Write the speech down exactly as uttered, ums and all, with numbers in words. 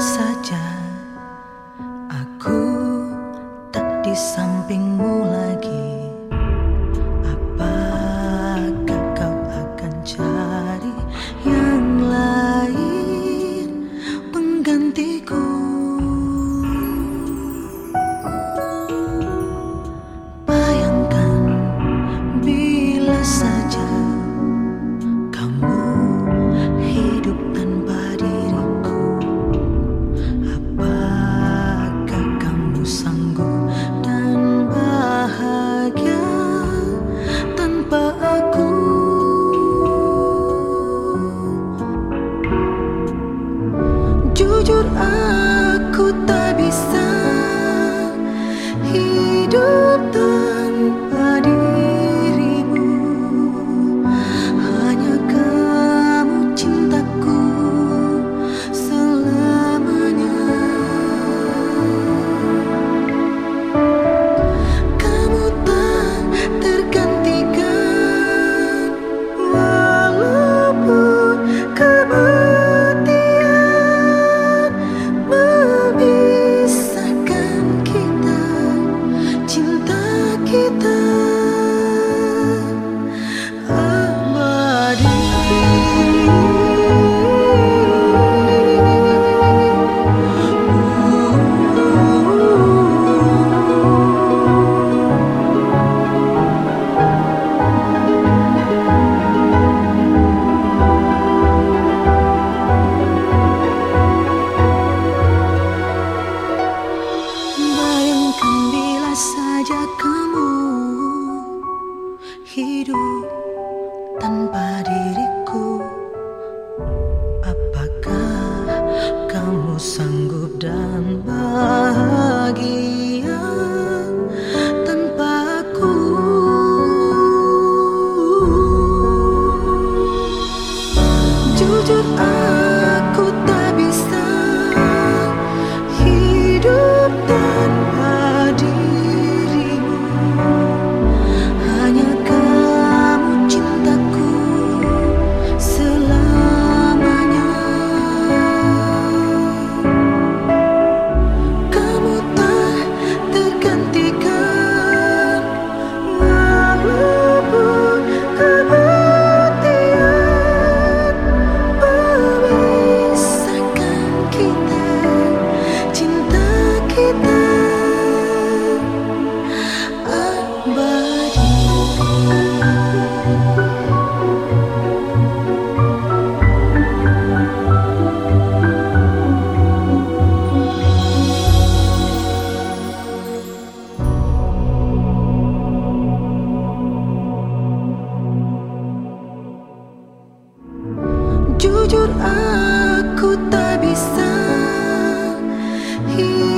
saja aku tak di sampingmu lagi. Apakah kau akan cari yang lain penggantiku? Bayangkan bila saja kamu hidup tanpa diriku. Apakah kamu sanggup dan bahagia tanpa aku? Jujur aku tak bisa hidup tanpa dirimu. Hanya kamu cintaku selamanya. Kamu tak tergantikan walaupun kematian memisahkan kita. Cinta kita abadi. Bayangkan bila saja kamu hidup tanpa diriku. Apakah kamu sanggup dan bahagia tanpa aku? Jujur aku tak bisa hidup tanpa dirimu. Hanya kamu cintaku selamanya. Kamu tak tergantikan walaupun kematian memisahkan kita. Cinta kita abadi. Jujur aku tak bisa hidup